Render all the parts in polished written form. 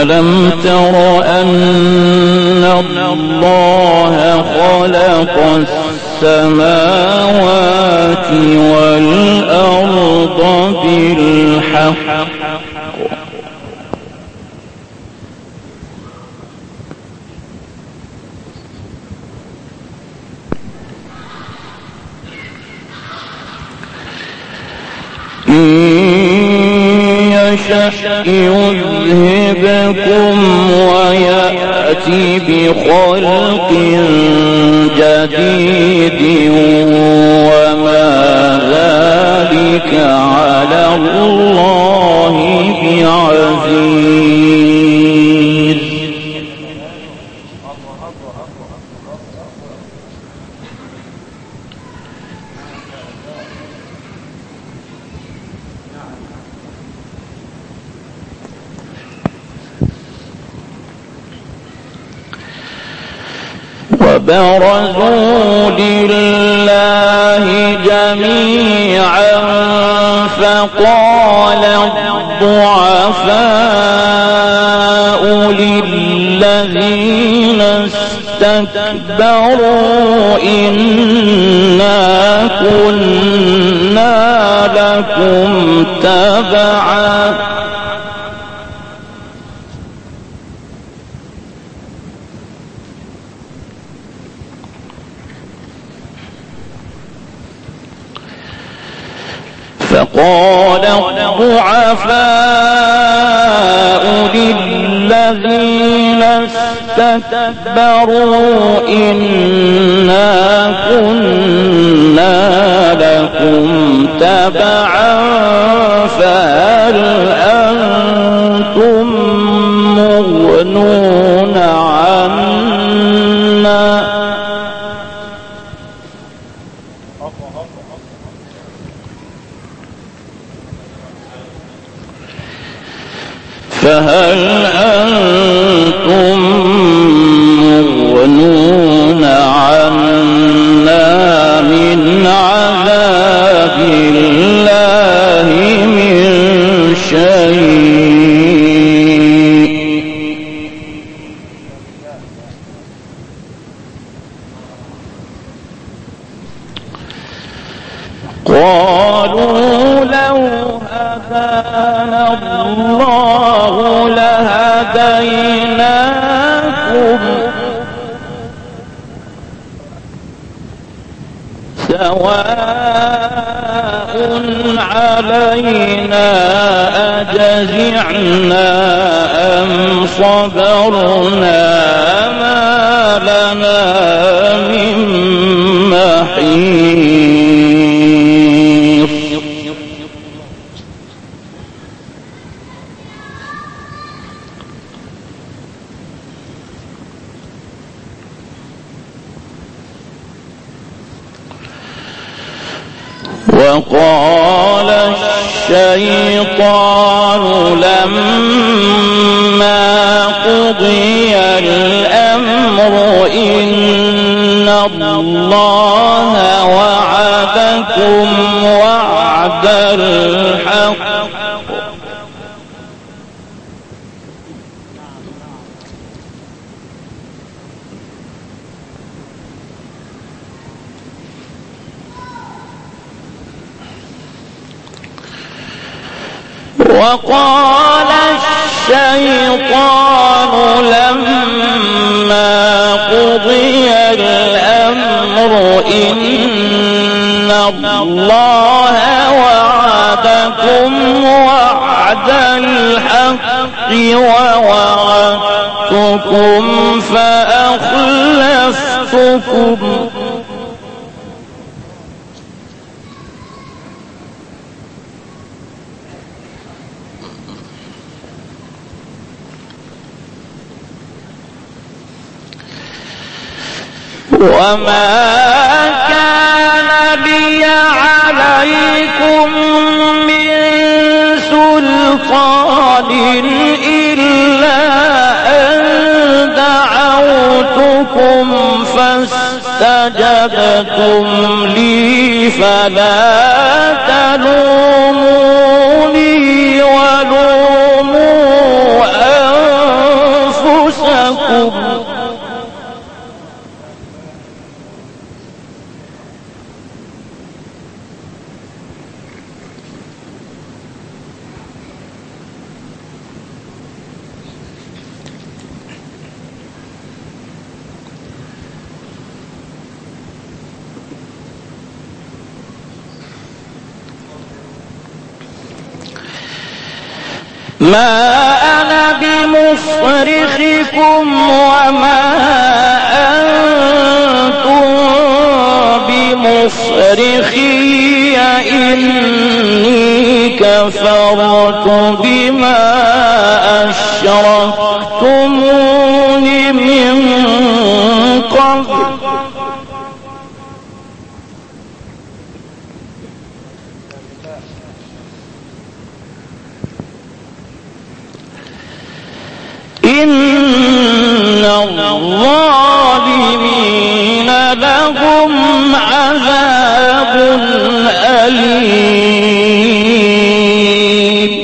ألم تر أن الله خلق السماوات والأرض بالحق يذهبكم ويأتي بخلق جديد وما ذلك على الله بعزيز. وبرزوا لله جميعا فقال الضعفاء للذين استكبروا إنا كنا لكم تبعا فقال الضعفاء للذين استكبروا إنا كنا لكم تبعا فهل أنتم مغنون عنا مغنون عنا من عذاب الله من شيء. قالوا لو هدانا الله لهديناكم سواء علينا أجزعنا أم صبرنا ما لنا من محيص. وقال الشيطان لما قضي الأمر إن الله وعدكم وعد الحق وقال الشيطان لما قضي الأمر إن الله وعدكم وعد الحق ووعدتكم فأخلفتكم وما كان لي عليكم من سلطان إلا أن دعوتكم فاستجبتم لي فلا تلوموني ولوموا ما أنا بمصرخكم وما أنتم بمصرخي إني كفرت بما أشركتمون من قبل إن الظالمين لهم عذاب أليم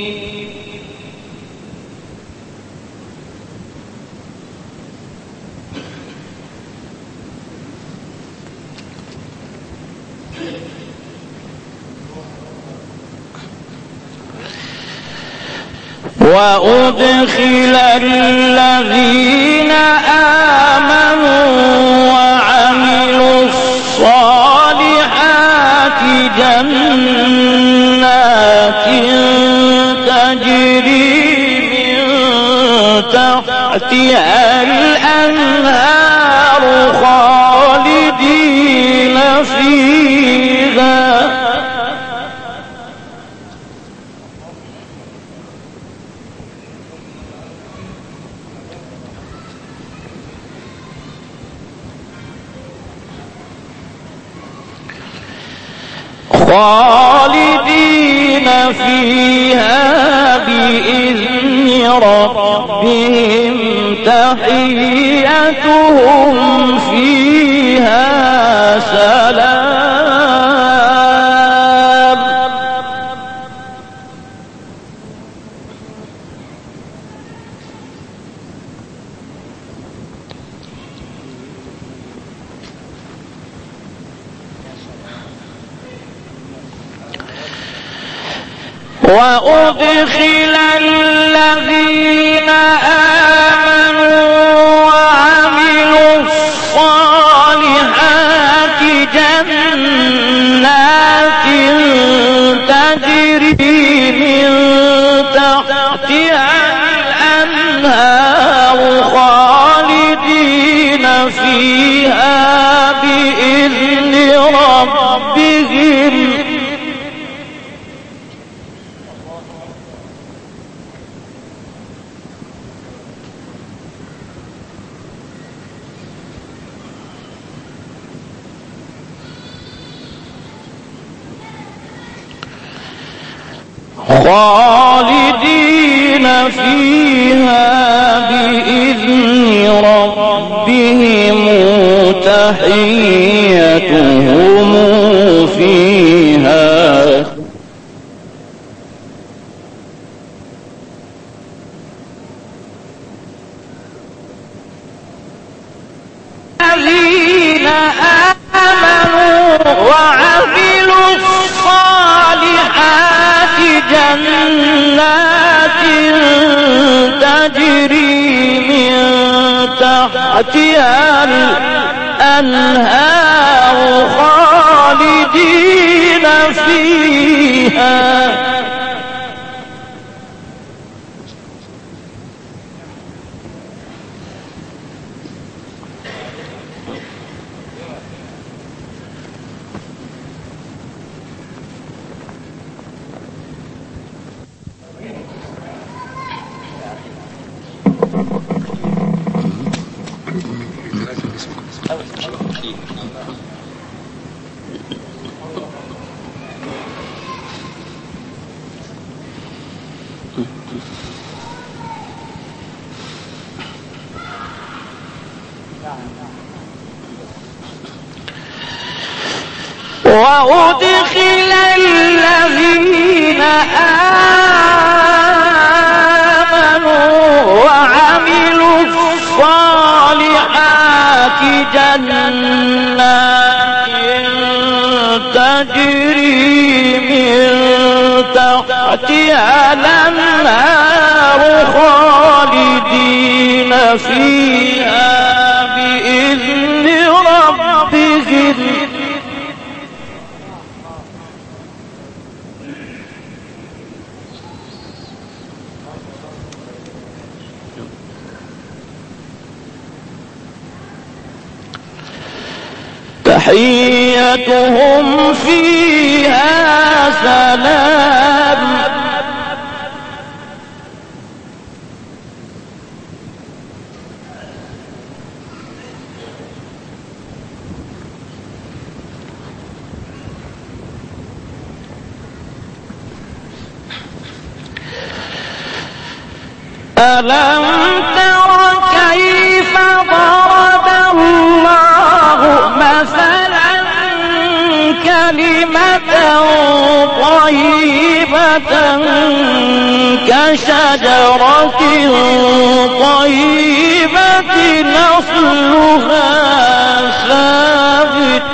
وأدخل الذين آمنوا وعملوا الصالحات جنات تجري من تحتها الأنهار خالدين فيها بإذن ربهم تحيتهم فيها سلام وأدخل الذين آمنوا وعملوا الصالحات جنات تجري من تحتها الأنهار خالدين فيها بإذن ربهم خالدين فيها بإذن ربهم تحيتهم فيها الذين آمنوا وعملوا الصالحات جنات تجري من تحتها الأنهار خالدين فيها وأدخل الذين آمنوا وعملوا الصالحات جنات تجري من تحتها الأنهار خالدين فيها بإذن ربهم تحيتهم فيها سلام ألم تر كيف ضرب الله مثلا كلمة طيبة كشجرة طيبة أصلها ثابت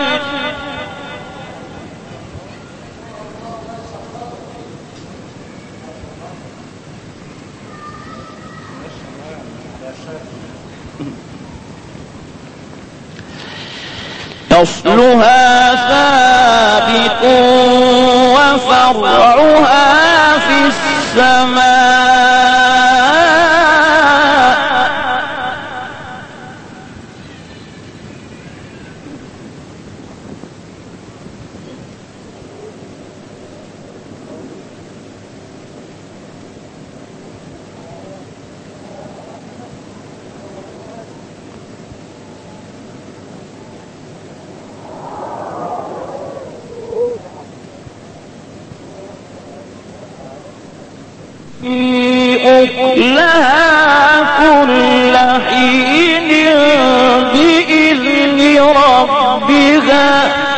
أصلها ثابت وفرعها في السماء أكلها كل حين بإذن ربها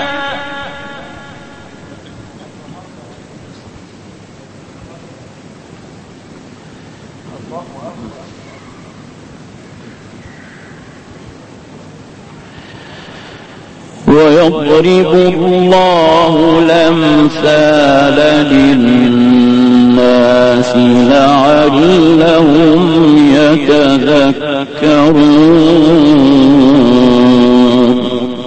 ويضرب الله الأمثال للناس لعلهم يتذكرون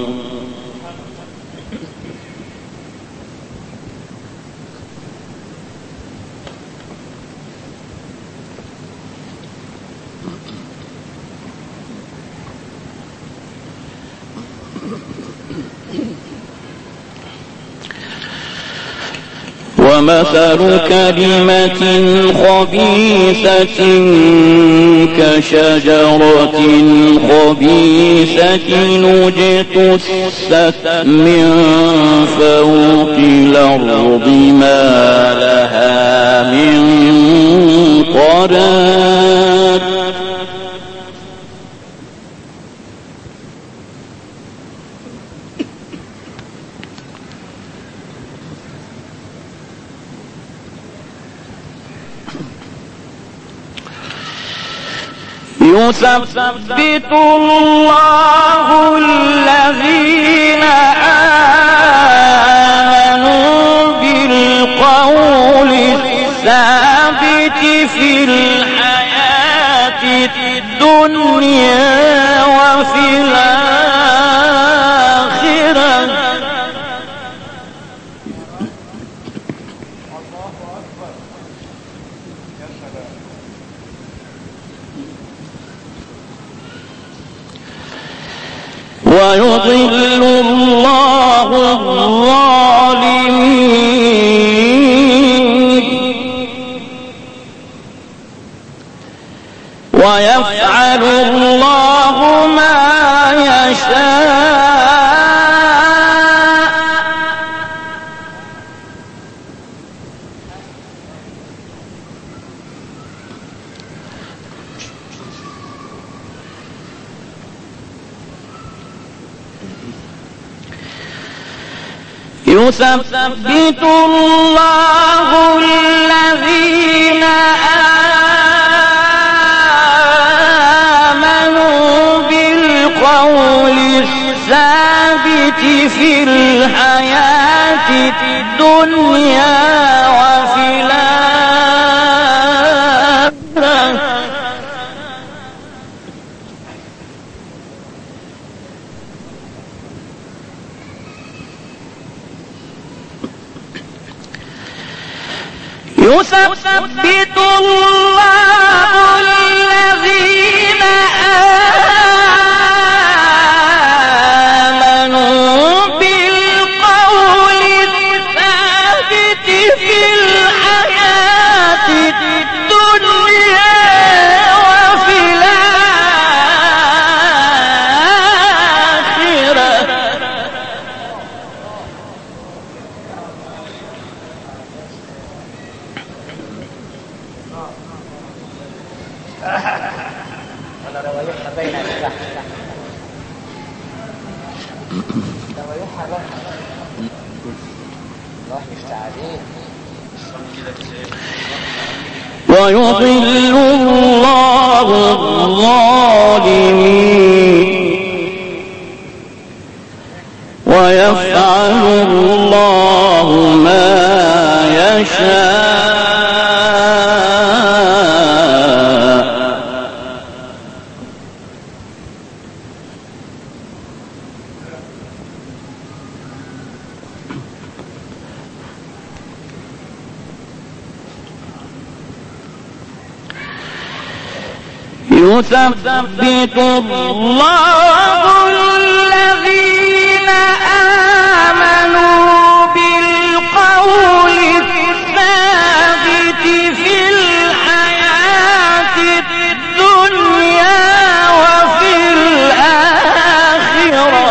ومثل كلمة خبيثة كشجرة خبيثة اجتثت من فوق الأرض ما لها من قرار يثبت الله الذين آمنوا بالقول الثابت في الحياة الدنيا وفي الآخرة ويضل الله الظالمين ويفعل الله ما يشاء يثبت الله الذين آمنوا بالقول الثابت في الحياة الدنيا وفي الآخرة يثبت الله الذين آمنوا ولا روايحها بين السحر روايحها بين الله يفتح عليك. ويضل الله الظالمين ويفعل الله ما يشاء. يثبت الله الذين آمنوا بالقول الثابت في الحياة الدنيا وفي الآخرة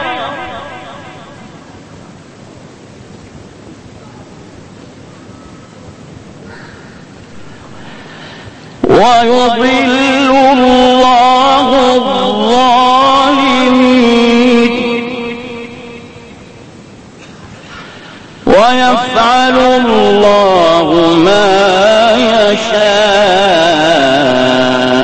ويضل الله الظالمين ويفعل الله ما يشاء.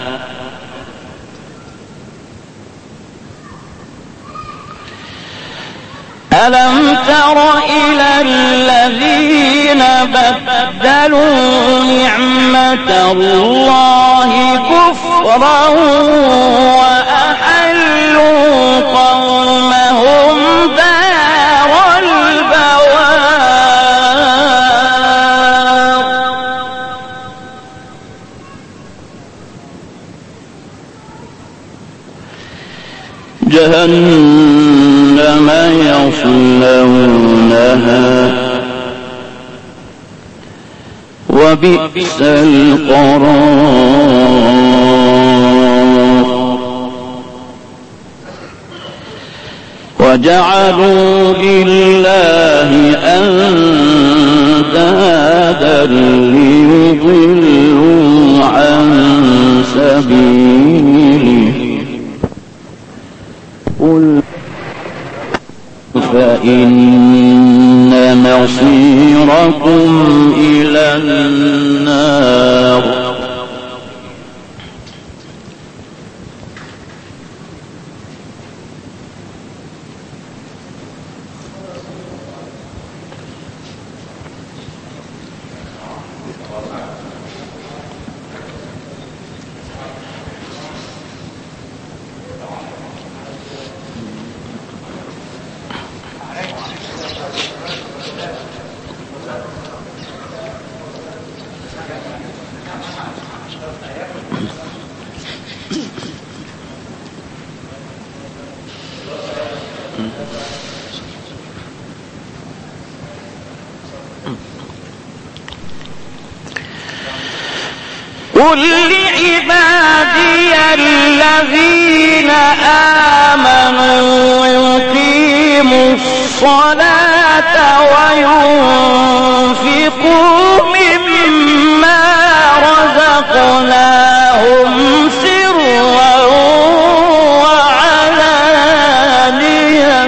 ألم تر إلى الذين بدلوا نعمة الله كفرا وأحلوا قومهم دار البوار جهنم يصلونها وبئس القرار وجعلوا لله أندادا ليضلوا عن سبيله قل فإن مصيركم إلى النار قل لعبادي الذين آمنوا يقيموا الصلاة وينفقوا مما رزقناهم سرا وعلانية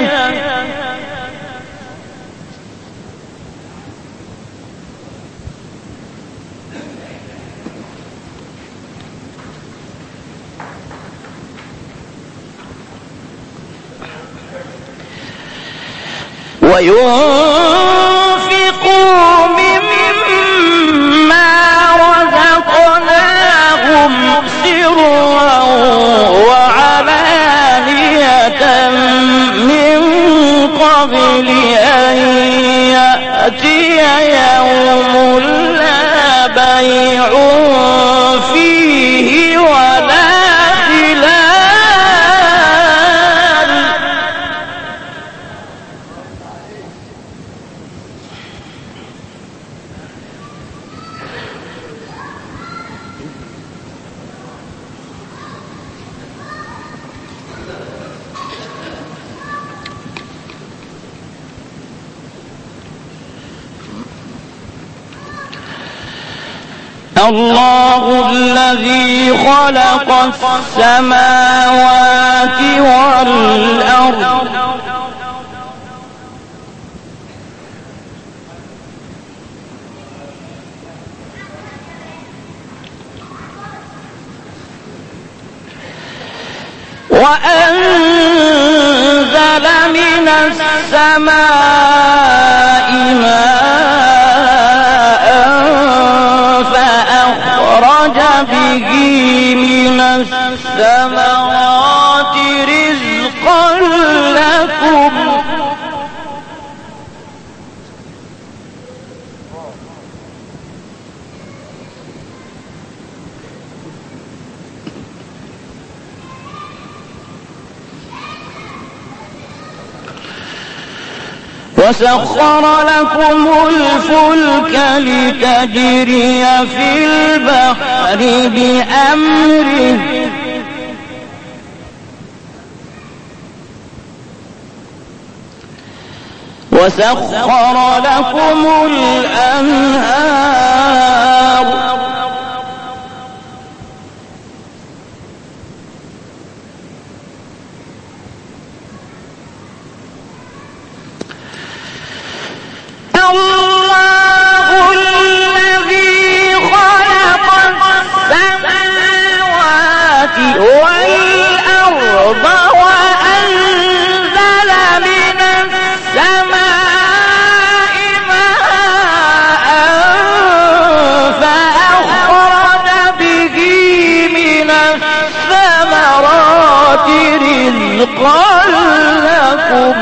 وينفقوا مما رزقناهم سرا وعلانية من قبل أن يأتي يوم لا بيع فيه ولا خلال الله الذي خلق السماوات والأرض وأنزل من السماء ماء فأخرج به من الثمرات رزقا لكم وسخر لكم الفلك لتجري في البحر بأمره وسخر لكم الأنهار الله الذي خلق السماوات والأرض وأنزل من السماء ماء فأخرج به من الثمرات رزقا لكم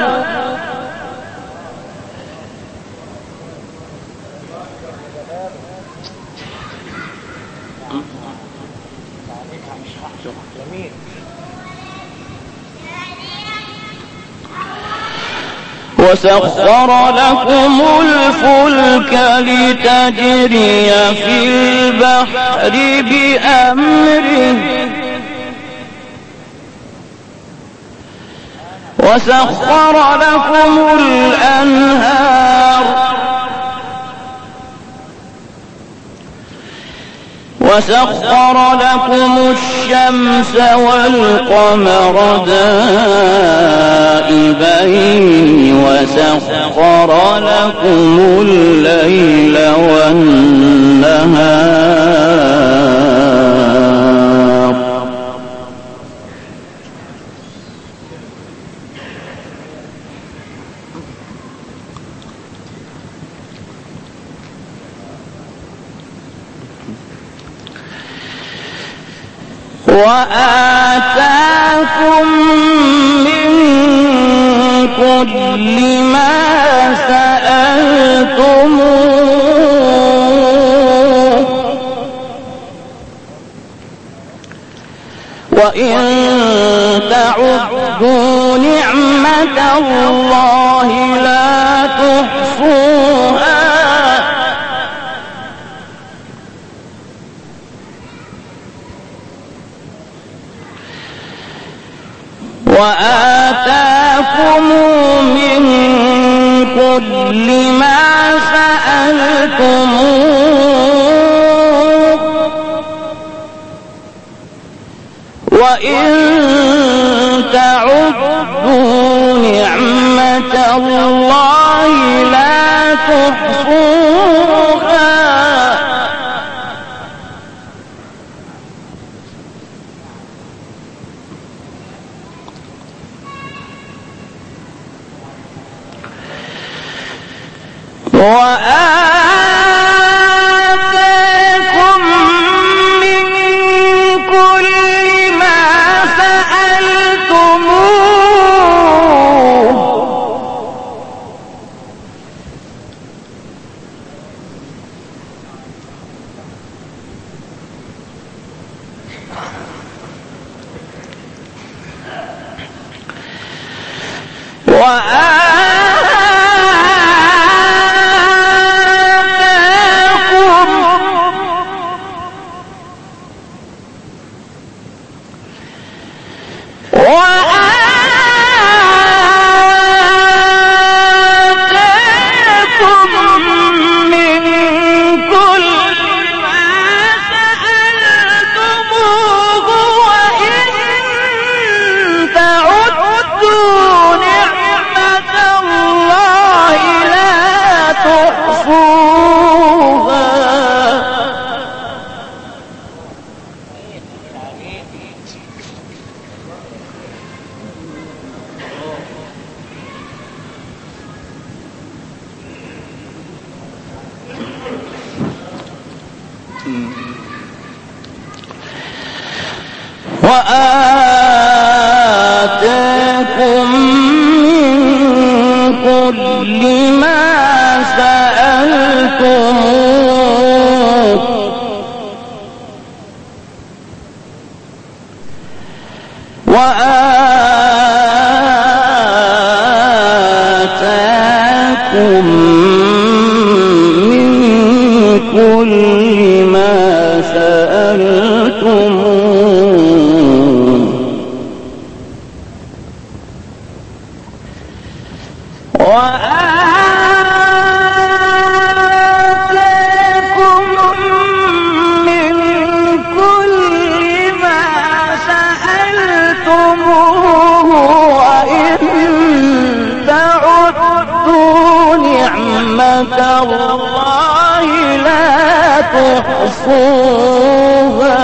وسخر لكم الفلك لتجري في البحر بأمره وسخر لكم الأنهار وسخر لكم الشمس والقمر دائبين وسخر لكم الليل والنهار وآتاكم من كل ما سألتموه وإن تعدوا نعمة الله لا تحصوها وآتاكم من كل ما سألتموه وإن تعدوا نعمة الله لا تحصوها وآتاكم من كل ما سألتموه من كل ما سألتموه وآتاكم من كل ما سألتموه وآتاكم من كل ما سألتموه وآتاكم من كل ما سألتموه وإن تعدوا نعمة الله لا تحصوها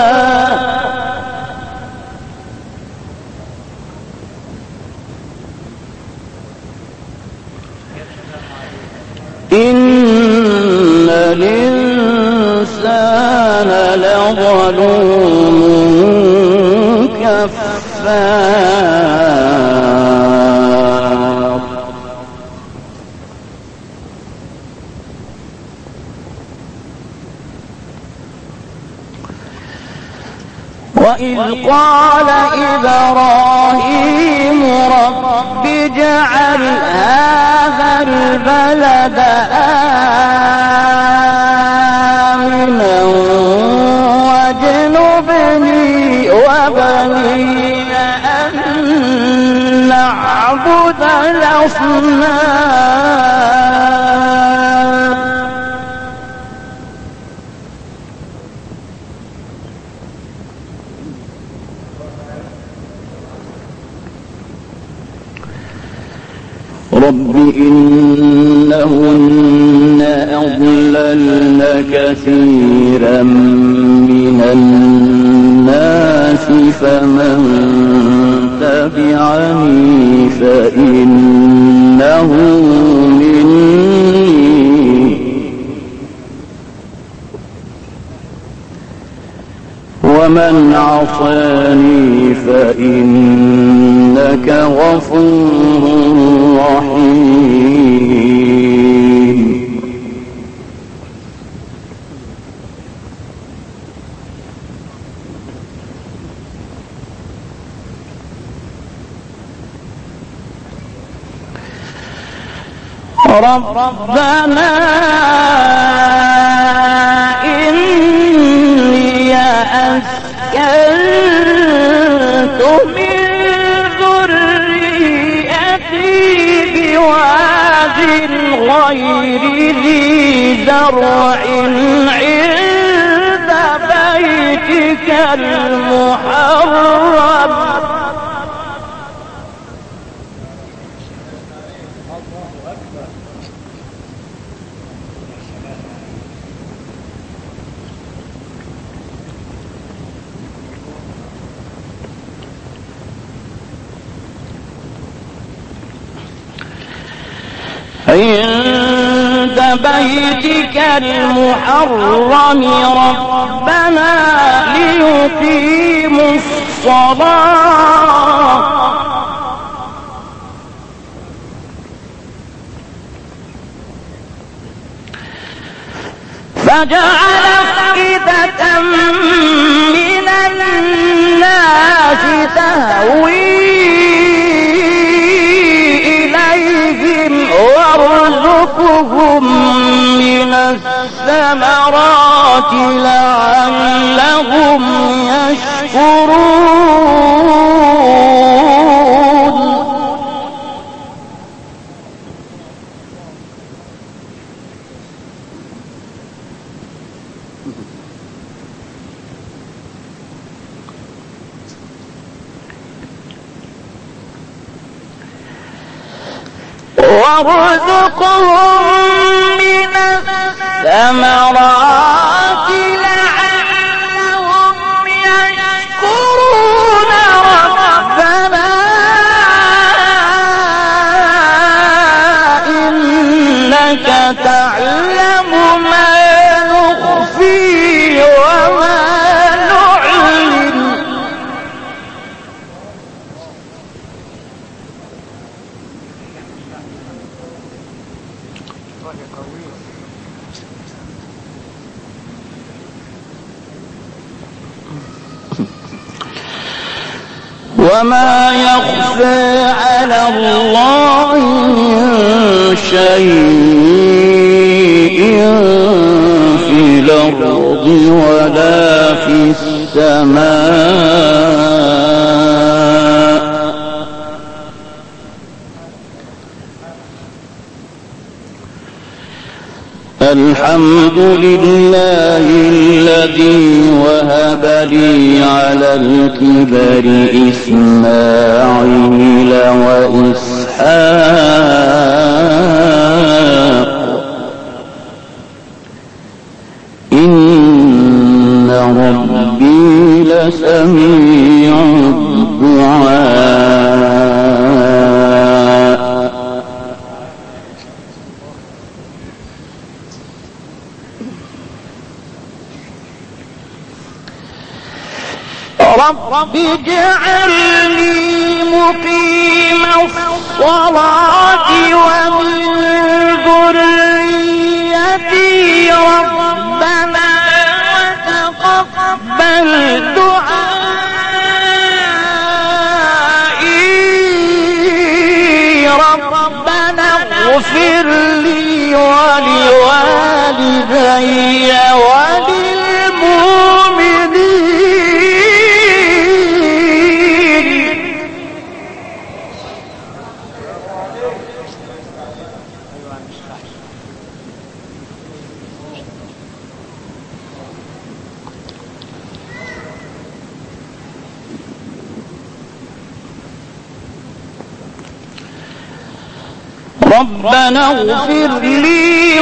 إن الإنسان لظلوم كفار وإذ قال إبراهيم رب اجعل هذا البلد آمنا واجنبني وبني أن نعبد الأصنام رب إنهن أضللن كثيرا من الناس فمن تبعني فإنه مني ومن عصاني فإنك غفور رحيم ربنا إني أسكنت من ذريتي بواد غير ذي زرع عند بيتك المحرم عند بيتك المحرم ربنا ليقيموا الصلاة فجعل أفئدة من الناس تهوي إليهم وارزقهم من الثمرات لعلهم يشكرون وارزقهم من الثمرات لعلهم يشكرون ربنا إنك تعلم ما نخفي وما نعلن وما يخفى على الله من شيء في الأرض ولا في السماء الحمد لله الذي وهب لي على الكبر إسماعيل وإسحاق إن ربي لسميع الدعاء رب اجعلني مقيم الصلاة ومن ذريتي ربنا وتقبل دعائي ربنا اغفر لي ولوالدي ربنا اغفر لي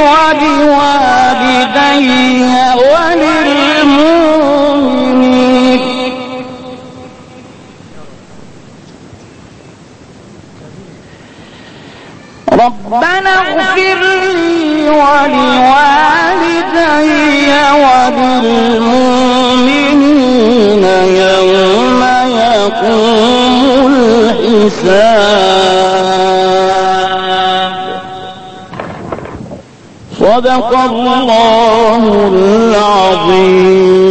ولوالدي وللمؤمنين ربنا اغفر لي ولوالدي وللمؤمنين يوم يقوم الحساب صدق الله العظيم.